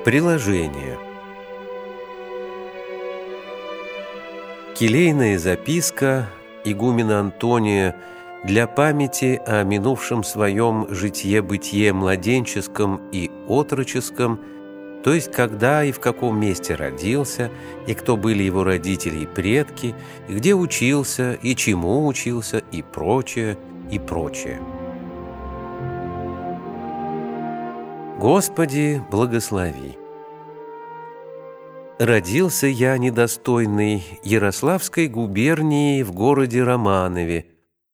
Приложение. Келейная записка игумена Антония для памяти о минувшем своем житье-бытие младенческом и отроческом, то есть когда и в каком месте родился, и кто были его родители и предки, и где учился, и чему учился, и прочее, и прочее. Господи, благослови! Родился я недостойный Ярославской губернии в городе Романове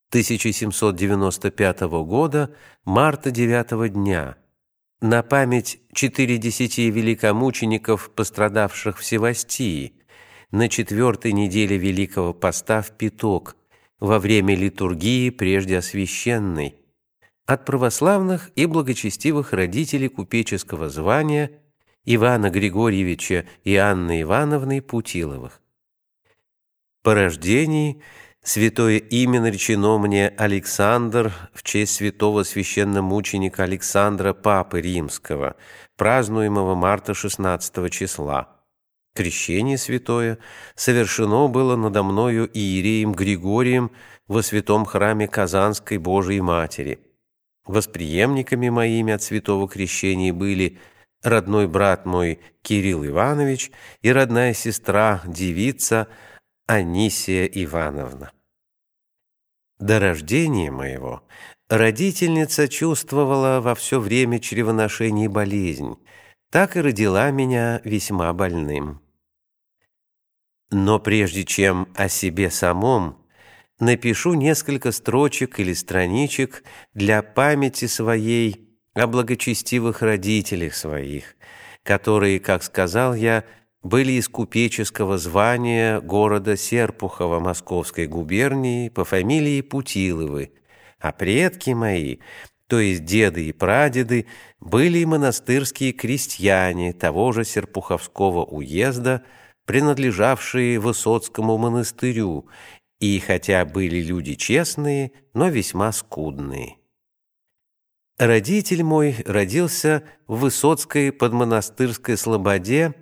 1795 года, марта 9 дня, на память 40 великомучеников, пострадавших в Севастии, на 4-й неделе Великого Поста в Пяток, во время литургии прежде освященной, от православных и благочестивых родителей купеческого звания Ивана Григорьевича и Анны Ивановны Путиловых. По рождении святое имя наречено мне Александр в честь святого священномученика Александра Папы Римского, празднуемого марта 16 числа. Крещение святое совершено было надо мною иереем Григорием во святом храме Казанской Божией Матери. Восприемниками моими от святого крещения были родной брат мой Кирилл Иванович и родная сестра, девица Анисия Ивановна. До рождения моего родительница чувствовала во все время чревоношений болезнь, так и родила меня весьма больным. Но прежде чем о себе самом, напишу несколько строчек или страничек для памяти своей о благочестивых родителях своих, которые, как сказал я, были из купеческого звания города Серпухова Московской губернии по фамилии Путиловы, а предки мои, то есть деды и прадеды, были монастырские крестьяне того же Серпуховского уезда, принадлежавшие Высоцкому монастырю, и хотя были люди честные, но весьма скудные. Родитель мой родился в Высоцкой подмонастырской слободе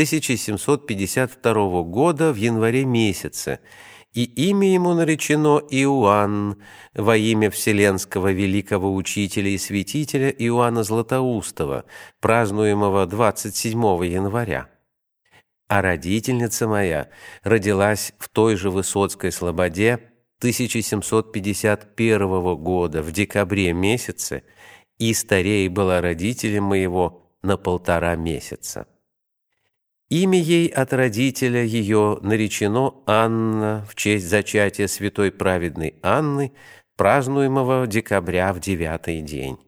1752 года в январе месяце, и имя ему наречено Иоанн во имя вселенского великого учителя и святителя Иоанна Златоустова, празднуемого 27 января. А родительница моя родилась в той же Высоцкой слободе 1751 года в декабре месяце, и старее была родителем моего на 1,5 месяца. Имя ей от родителя ее наречено Анна в честь зачатия святой праведной Анны, празднуемого декабря в 9-й день.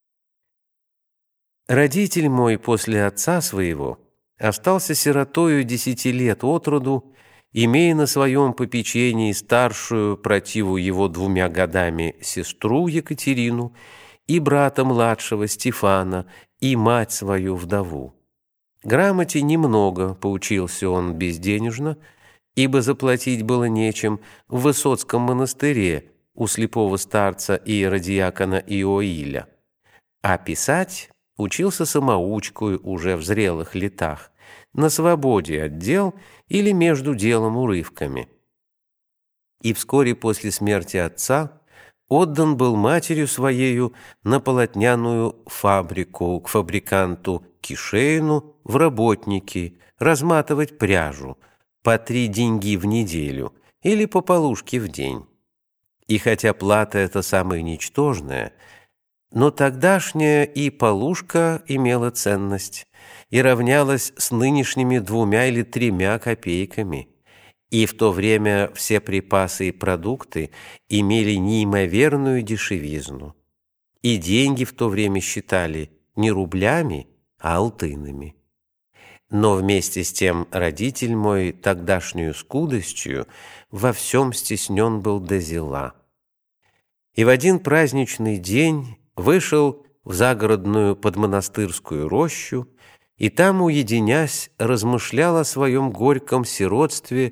Родитель мой после отца своего остался сиротою 10 лет от роду, имея на своем попечении старшую, противу его 2 годами, сестру Екатерину и брата младшего Стефана и мать свою вдову. Грамоте немного поучился он безденежно, ибо заплатить было нечем в Высоцком монастыре у слепого старца иеродиакона Иоиля, а писать учился самоучкою уже в зрелых летах, на свободе от дел или между делом урывками. И вскоре после смерти отца отдан был матерью своею на полотняную фабрику к фабриканту Кишеину в работники разматывать пряжу по 3 деньги в неделю или по полушке в день. И хотя плата эта самая ничтожная, но тогдашняя и полушка имела ценность и равнялась с нынешними 2 или 3 копейками. И в то время все припасы и продукты имели неимоверную дешевизну. И деньги в то время считали не рублями, а алтынами. Но вместе с тем родитель мой тогдашнюю скудостью во всем стеснен был до зела. И в один праздничный день вышел в загородную подмонастырскую рощу, и там, уединясь, размышлял о своем горьком сиротстве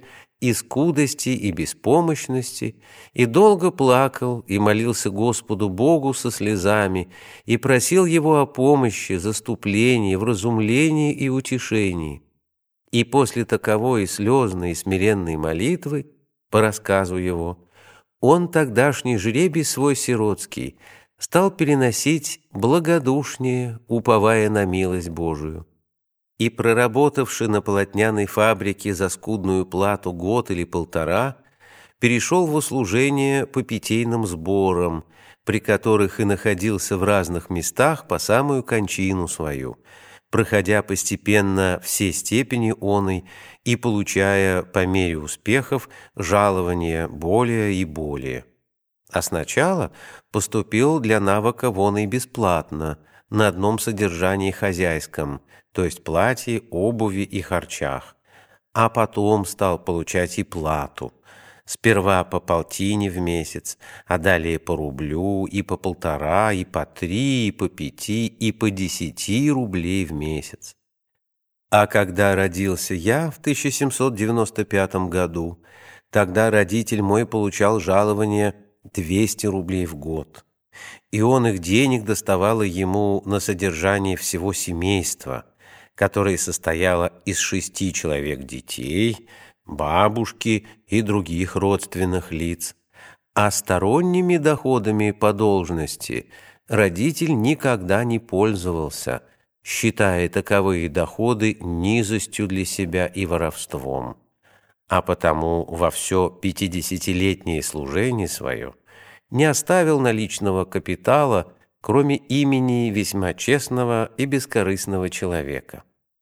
и скудости, и беспомощности, и долго плакал, и молился Господу Богу со слезами, и просил Его о помощи, заступлении, вразумлении и утешении. И после таковой слезной и смиренной молитвы, по рассказу его, он тогдашний жребий свой сиротский стал переносить благодушнее, уповая на милость Божию. И, проработавши на полотняной фабрике за скудную плату год или полтора, перешел в услужение по питейным сборам, при которых и находился в разных местах по самую кончину свою, проходя постепенно все степени оной и получая по мере успехов жалования более и более. А сначала поступил для навыка вон и бесплатно, на одном содержании хозяйском, то есть платье, обуви и харчах, а потом стал получать и плату, сперва по полтине в месяц, а далее по рублю, и по 1,5, и по 3, и по 5, и по 10 рублей в месяц. А когда родился я в 1795 году, тогда родитель мой получал жалование 200 рублей в год. И он их денег доставало ему на содержание всего семейства, которое состояло из 6 человек детей, бабушки и других родственных лиц. А сторонними доходами по должности родитель никогда не пользовался, считая таковые доходы низостью для себя и воровством. А потому во все 50-летнее служение свое не оставил наличного капитала, кроме имени весьма честного и бескорыстного человека.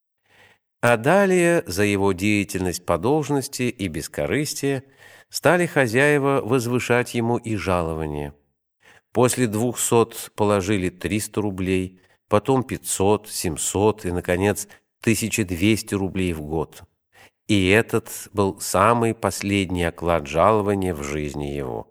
А далее за его деятельность по должности и бескорыстие стали хозяева возвышать ему и жалование. После 200 положили 300 рублей, потом 500, 700 и, наконец, 1200 рублей в год. И этот был самый последний оклад жалования в жизни его.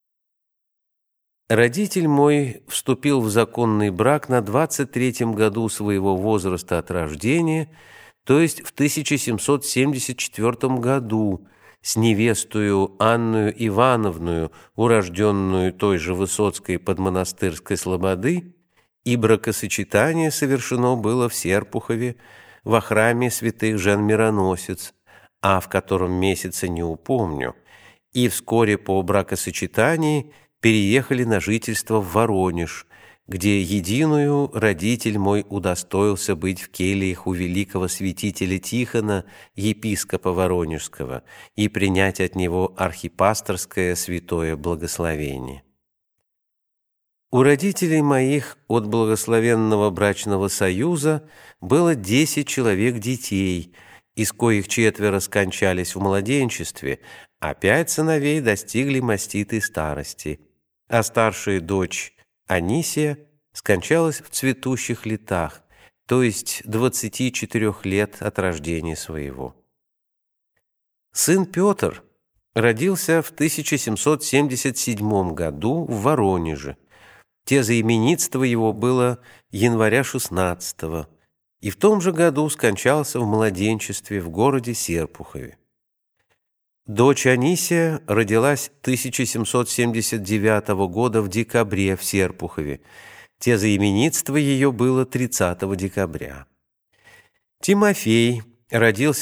Родитель мой вступил в законный брак на 23-м году своего возраста от рождения, то есть в 1774 году, с невестою Анною Ивановною, урожденную той же Высоцкой под Монастырской слободы, и бракосочетание совершено было в Серпухове во храме святых Жен-Мироносец, а в котором месяце не упомню, и вскоре по бракосочетании переехали на жительство в Воронеж, где единую родитель мой удостоился быть в кельях у великого святителя Тихона, епископа Воронежского, и принять от него архипасторское святое благословение. У родителей моих от благословенного брачного союза было 10 человек детей, из коих 4 скончались в младенчестве, а 5 сыновей достигли маститой старости, а старшая дочь Анисия скончалась в цветущих летах, то есть 24 лет от рождения своего. Сын Петр родился в 1777 году в Воронеже. Тезаименитство его было января 16-го, и в том же году скончался в младенчестве в городе Серпухове. Дочь Анисия родилась 1779 года в декабре в Серпухове. Тезаименитство ее было 30 декабря. Тимофей родился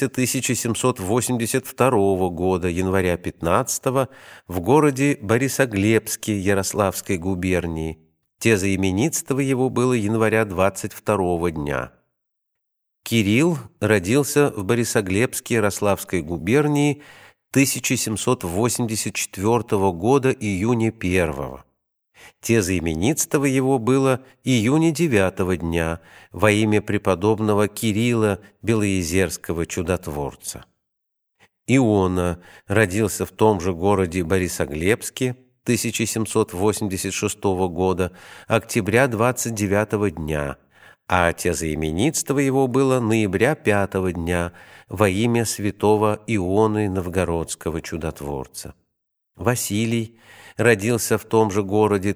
1782 года, января 15-го, в городе Борисоглебске Ярославской губернии. Тезаименитство его было января 22 дня. Кирилл родился в Борисоглебске Ярославской губернии 1784 года июня 1-го. Тезаименитство его было июня 9-го дня во имя преподобного Кирилла Белоезерского чудотворца. Иона родился в том же городе Борисоглебске 1786 года, октября 29-го дня, а тезаименитство его было ноября 5-го дня во имя святого Ионы Новгородского чудотворца. Василий родился в том же городе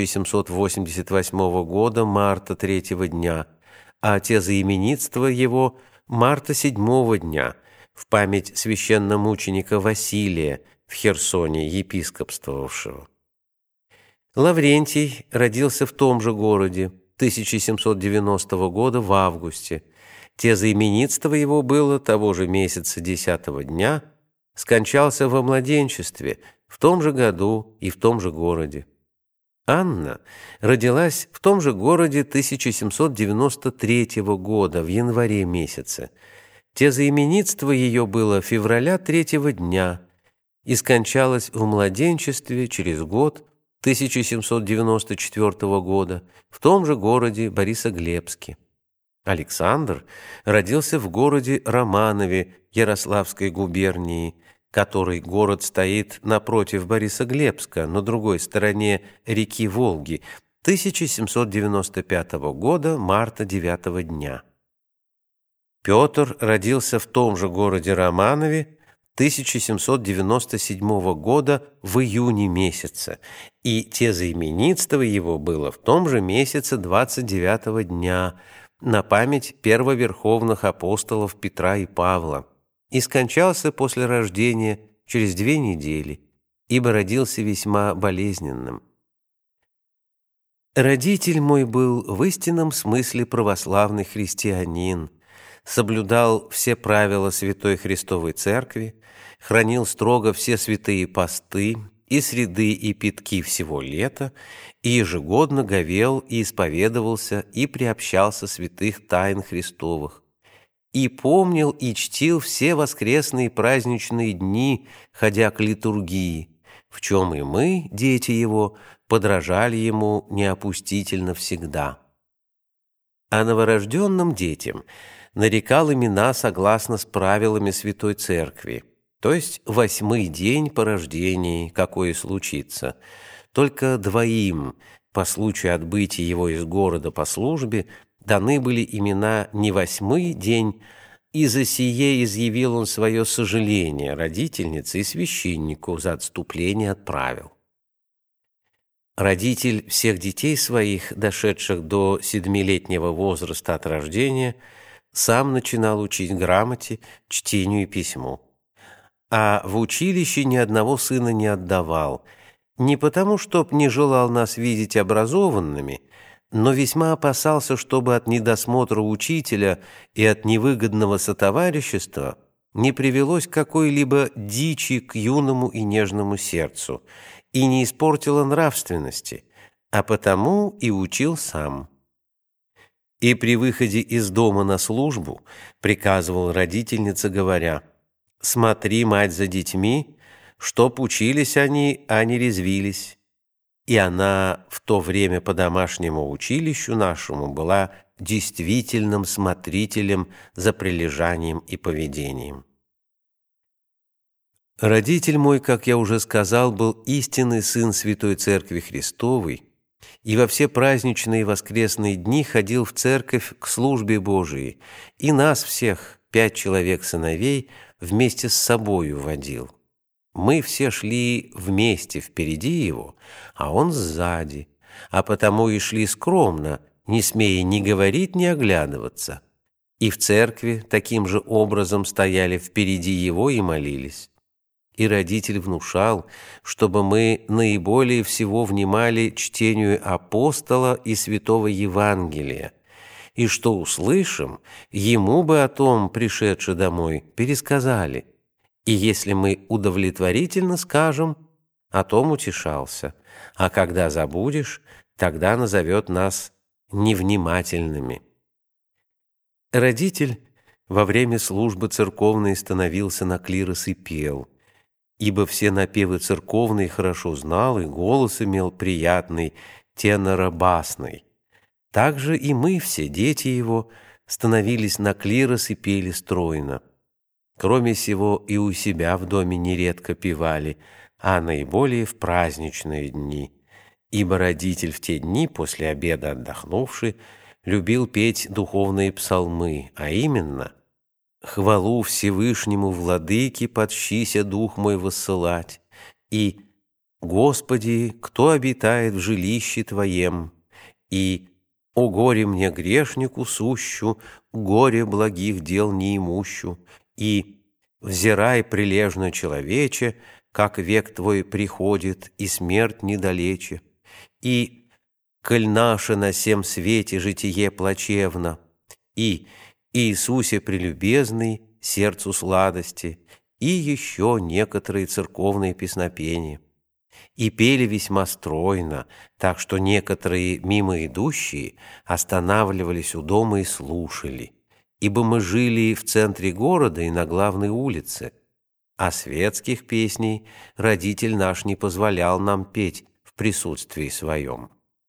1788 года, марта 3-го дня, а тезаименитство его марта 7-го дня в память священномученика Василия в Херсоне епископствовавшего. Лаврентий родился в том же городе 1790 года в августе. Тезаименитство его было того же месяца 10-го дня, скончался во младенчестве в том же году и в том же городе. Анна родилась в том же городе 1793 года в январе месяце. Тезаименитство ее было февраля 3-го дня и скончалась в младенчестве через год 1794 года в том же городе Борисоглебске. Александр родился в городе Романове Ярославской губернии, который город стоит напротив Борисоглебска, на другой стороне реки Волги, 1795 года, марта 9-го дня. Петр родился в том же городе Романове 1797 года в июне месяце, и тезаименитство его было в том же месяце 29-го дня на память первоверховных апостолов Петра и Павла, и скончался после рождения через 2 недели, ибо родился весьма болезненным. Родитель мой был в истинном смысле православный христианин, соблюдал все правила Святой Христовой Церкви, хранил строго все святые посты и среды и пятки всего лета, и ежегодно говел и исповедовался и приобщался святых тайн Христовых, и помнил и чтил все воскресные праздничные дни, ходя к литургии, в чем и мы, дети его, подражали ему неопустительно всегда. А новорожденным детям нарекал имена согласно с правилами Святой Церкви, то есть 8-й день по рождении, какое случится. Только 2 по случаю отбытия его из города по службе даны были имена не 8-й день, и за сие изъявил он свое сожаление родительнице и священнику за отступление от правил. Родитель всех детей своих, дошедших до 7-летнего возраста от рождения, сам начинал учить грамоте, чтению и письму. А в училище ни одного сына не отдавал, не потому, чтоб не желал нас видеть образованными, но весьма опасался, чтобы от недосмотра учителя и от невыгодного сотоварищества не привелось какой-либо дичи к юному и нежному сердцу и не испортило нравственности, а потому и учил сам. И при выходе из дома на службу приказывал родительнице, говоря: «Смотри, мать, за детьми, чтоб учились они, а не резвились». И она в то время по домашнему училищу нашему была действительным смотрителем за прилежанием и поведением. Родитель мой, как я уже сказал, был истинный сын Святой Церкви Христовой, и во все праздничные и воскресные дни ходил в церковь к службе Божией, и нас всех, 5 человек сыновей, вместе с собою водил. Мы все шли вместе впереди его, а он сзади, а потому и шли скромно, не смея ни говорить, ни оглядываться. И в церкви таким же образом стояли впереди его и молились. И родитель внушал, чтобы мы наиболее всего внимали чтению апостола и святого Евангелия, и что услышим, ему бы о том, пришедши домой, пересказали. И если мы удовлетворительно скажем, о том утешался, а когда забудешь, тогда назовет нас невнимательными. Родитель во время службы церковной становился на клирос и пел, ибо все напевы церковные хорошо знал и голос имел приятный, теноробасный. Также и мы, все дети его, становились на клирос и пели стройно. Кроме сего, и у себя в доме нередко певали, а наиболее в праздничные дни, ибо родитель в те дни, после обеда отдохнувший, любил петь духовные псалмы, а именно «Хвалу Всевышнему Владыке подщися дух мой воссылать» и «Господи, кто обитает в жилище Твоем» и «О горе мне грешнику сущу, горе благих дел неимущу» и взирай прилежно, человече, как век твой приходит, и смерть недалече. И, коль наше на сем свете житие плачевно, и Иисусе прелюбезный, сердцу сладости, и еще некоторые церковные песнопения. И пели весьма стройно, так что некоторые мимо идущие останавливались у дома и слушали, ибо мы жили в центре города и на главной улице, а светских песней родитель наш не позволял нам петь в присутствии своем.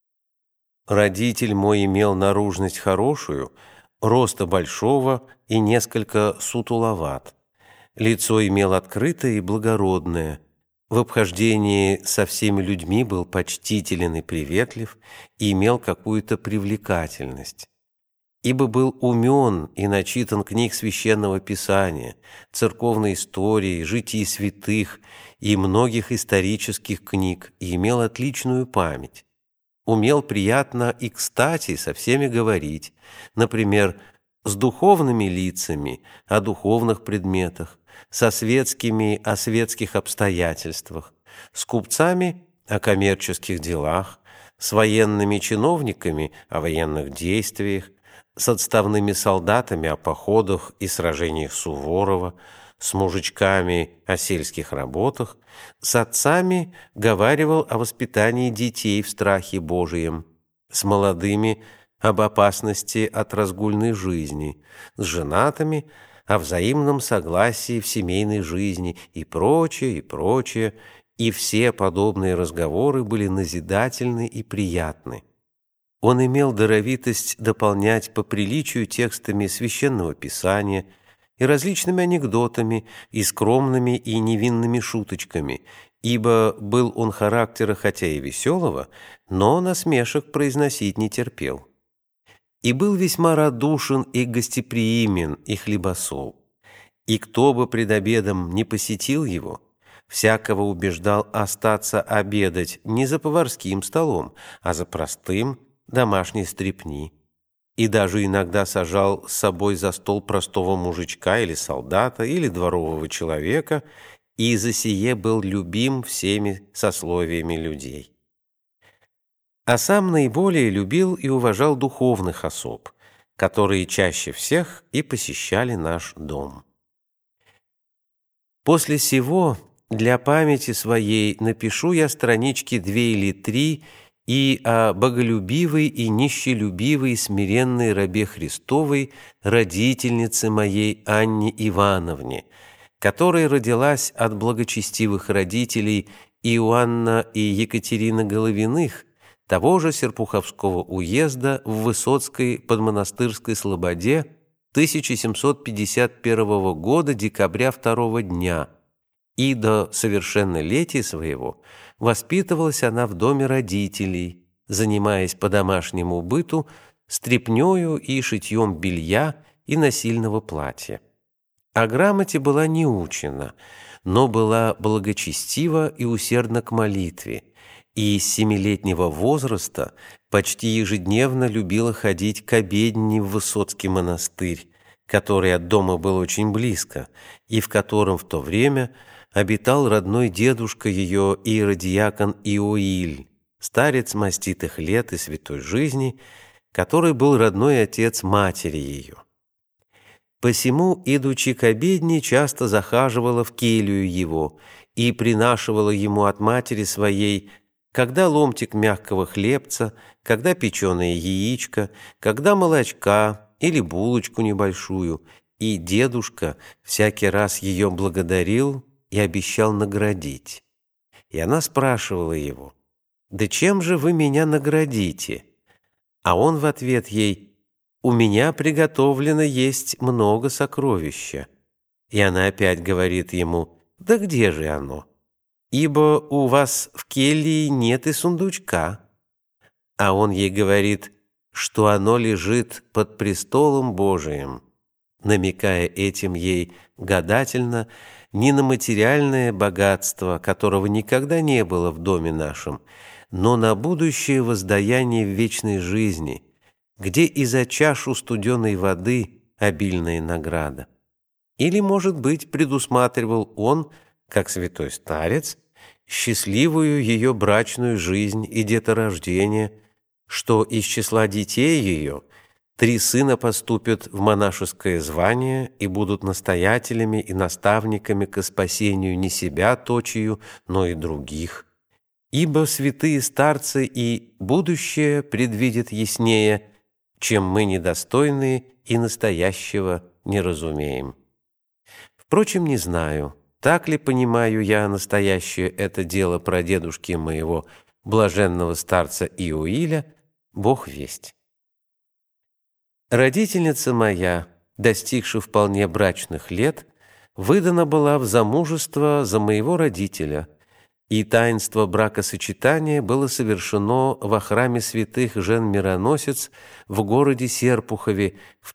Родитель мой имел наружность хорошую, роста большого и несколько сутуловат. Лицо имел открытое и благородное. В обхождении со всеми людьми был почтителен и приветлив и имел какую-то привлекательность. Ибо был умен и начитан книг Священного Писания, церковной истории, житий святых и многих исторических книг, и имел отличную память. Умел приятно и кстати со всеми говорить, например, с духовными лицами о духовных предметах, со светскими о светских обстоятельствах, с купцами о коммерческих делах, с военными чиновниками о военных действиях, с отставными солдатами о походах и сражениях Суворова, с мужичками о сельских работах, с отцами говаривал о воспитании детей в страхе Божием, с молодыми об опасности от разгульной жизни, с женатыми о взаимном согласии в семейной жизни и прочее, и прочее, и все подобные разговоры были назидательны и приятны. Он имел даровитость дополнять по приличию текстами Священного Писания и различными анекдотами, и скромными и невинными шуточками, ибо был он характера хотя и веселого, но насмешек произносить не терпел. И был весьма радушен и гостеприимен, и хлебосол. И кто бы пред обедом не посетил его, всякого убеждал остаться обедать не за поварским столом, а за простым домашней стрепни. И даже иногда сажал с собой за стол простого мужичка или солдата, или дворового человека, и за сие был любим всеми сословиями людей. А сам наиболее любил и уважал духовных особ, которые чаще всех и посещали наш дом. После сего для памяти своей напишу я странички 2 или 3 и о боголюбивой и нищелюбивой смиренной рабе Христовой, родительнице моей Анне Ивановне, которая родилась от благочестивых родителей Иоанна и Екатерины Головиных, того же Серпуховского уезда в Высоцкой подмонастырской слободе 1751 года декабря 2 дня, и до совершеннолетия своего воспитывалась она в доме родителей, занимаясь по домашнему быту стряпнёю и шитьем белья и насильного платья. О грамоте была не учена, но была благочестива и усердна к молитве, и с 7-летнего возраста почти ежедневно любила ходить к обедне в Высоцкий монастырь, который от дома был очень близко, и в котором в то время обитал родной дедушка ее иеродиакон Иоиль, старец маститых лет и святой жизни, который был родной отец матери ее. Посему, идучи к обедне, часто захаживала в келью его и принашивала ему от матери своей когда ломтик мягкого хлебца, когда печеное яичко, когда молочка или булочку небольшую, и дедушка всякий раз ее благодарил и обещал наградить. И она спрашивала его: «Да чем же вы меня наградите?» А он в ответ ей: «У меня приготовлено есть много сокровища». И она опять говорит ему: «Да где же оно? Ибо у вас в келье нет и сундучка». А он ей говорит, что оно лежит под престолом Божиим, намекая этим ей гадательно не на материальное богатство, которого никогда не было в доме нашем, но на будущее воздаяние в вечной жизни, где и за чашу студеной воды обильная награда. Или, может быть, предусматривал он, как святой старец, счастливую ее брачную жизнь и деторождение, что из числа детей ее 3 сына поступят в монашеское звание и будут настоятелями и наставниками ко спасению не себя точию, но и других. Ибо святые старцы и будущее предвидят яснее, чем мы недостойные и настоящего не разумеем. Впрочем, не знаю, так ли понимаю я настоящее это дело про дедушки моего блаженного старца Иоиля, Бог весть. Родительница моя, достигши вполне брачных лет, выдана была в замужество за моего родителя, и таинство бракосочетания было совершено во храме святых Жен-Мироносец в городе Серпухове в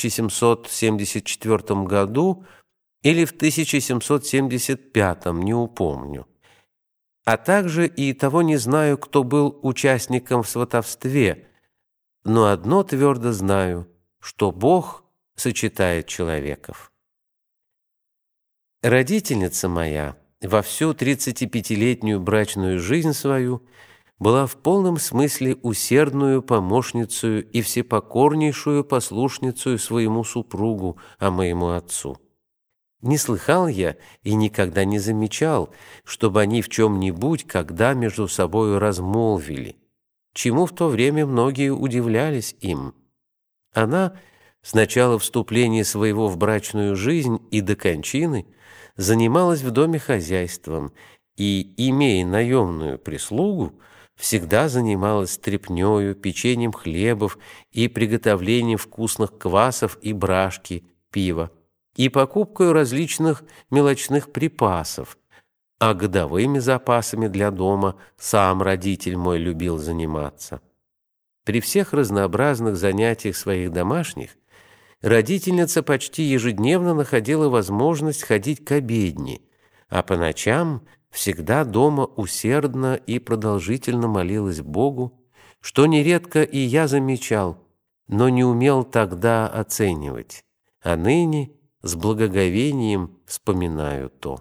1774 году или в 1775, не упомню. А также и того не знаю, кто был участником в сватовстве, но одно твердо знаю, что Бог сочетает человеков. Родительница моя во всю 35-летнюю брачную жизнь свою была в полном смысле усердную помощницею и всепокорнейшую послушницею своему супругу, а моему отцу. Не слыхал я и никогда не замечал, чтобы они в чем-нибудь когда между собою размолвили, чему в то время многие удивлялись им. Она с начала вступления своего в брачную жизнь и до кончины занималась в доме хозяйством и, имея наемную прислугу, всегда занималась стряпнёю, печеньем хлебов и приготовлением вкусных квасов и брашки, пива, и покупкой различных мелочных припасов, а годовыми запасами для дома сам родитель мой любил заниматься. При всех разнообразных занятиях своих домашних родительница почти ежедневно находила возможность ходить к обедне, а по ночам всегда дома усердно и продолжительно молилась Богу, что нередко и я замечал, но не умел тогда оценивать, а ныне с благоговением вспоминаю то.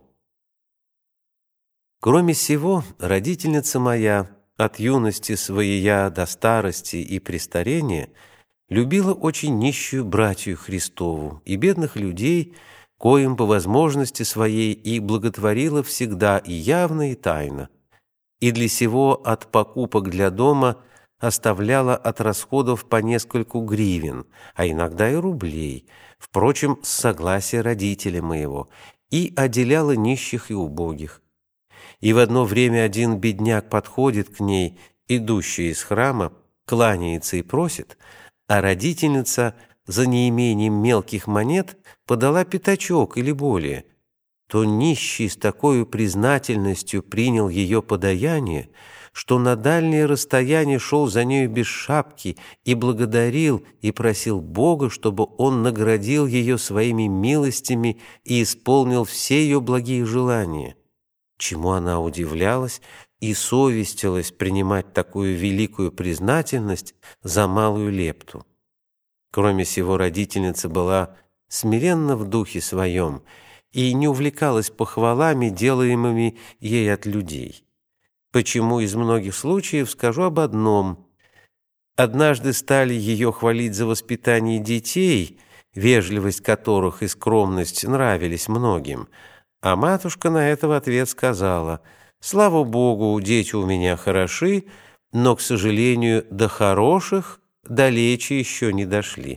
Кроме сего, родительница моя от юности своей до старости и престарения любила очень нищую братью Христову и бедных людей, коим по возможности своей и благотворила всегда и явно, и тайно, и для сего от покупок для дома оставляла от расходов по нескольку гривен, а иногда и рублей, впрочем, с согласия родителя моего, и отделяла нищих и убогих. И в одно время один бедняк подходит к ней, идущий из храма, кланяется и просит, а родительница за неимением мелких монет подала пятачок или более, то нищий с такой признательностью принял ее подаяние, что на дальнее расстояние шел за нею без шапки и благодарил и просил Бога, чтобы он наградил ее своими милостями и исполнил все ее благие желания, чему она удивлялась и совестилась принимать такую великую признательность за малую лепту. Кроме сего, родительница была смиренна в духе своем и не увлекалась похвалами, делаемыми ей от людей. Почему из многих случаев скажу об одном. Однажды стали ее хвалить за воспитание детей, вежливость которых и скромность нравились многим, а матушка на это в ответ сказала: «Слава Богу, дети у меня хороши, но, к сожалению, до хороших далече еще не дошли».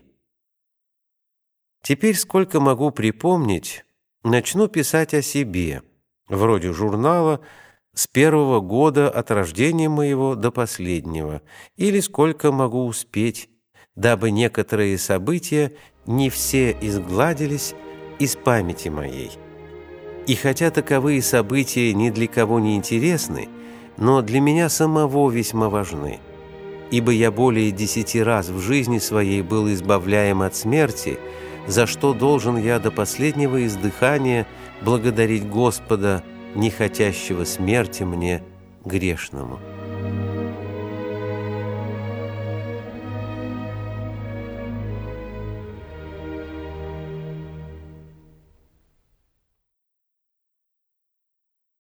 Теперь, сколько могу припомнить, начну писать о себе, вроде журнала, с 1-го года от рождения моего до последнего, или сколько могу успеть, дабы некоторые события не все изгладились из памяти моей. И хотя таковые события ни для кого не интересны, но для меня самого весьма важны, ибо я более 10 раз в жизни своей был избавляем от смерти, за что должен я до последнего издыхания благодарить Господа, не хотящего смерти мне, грешному.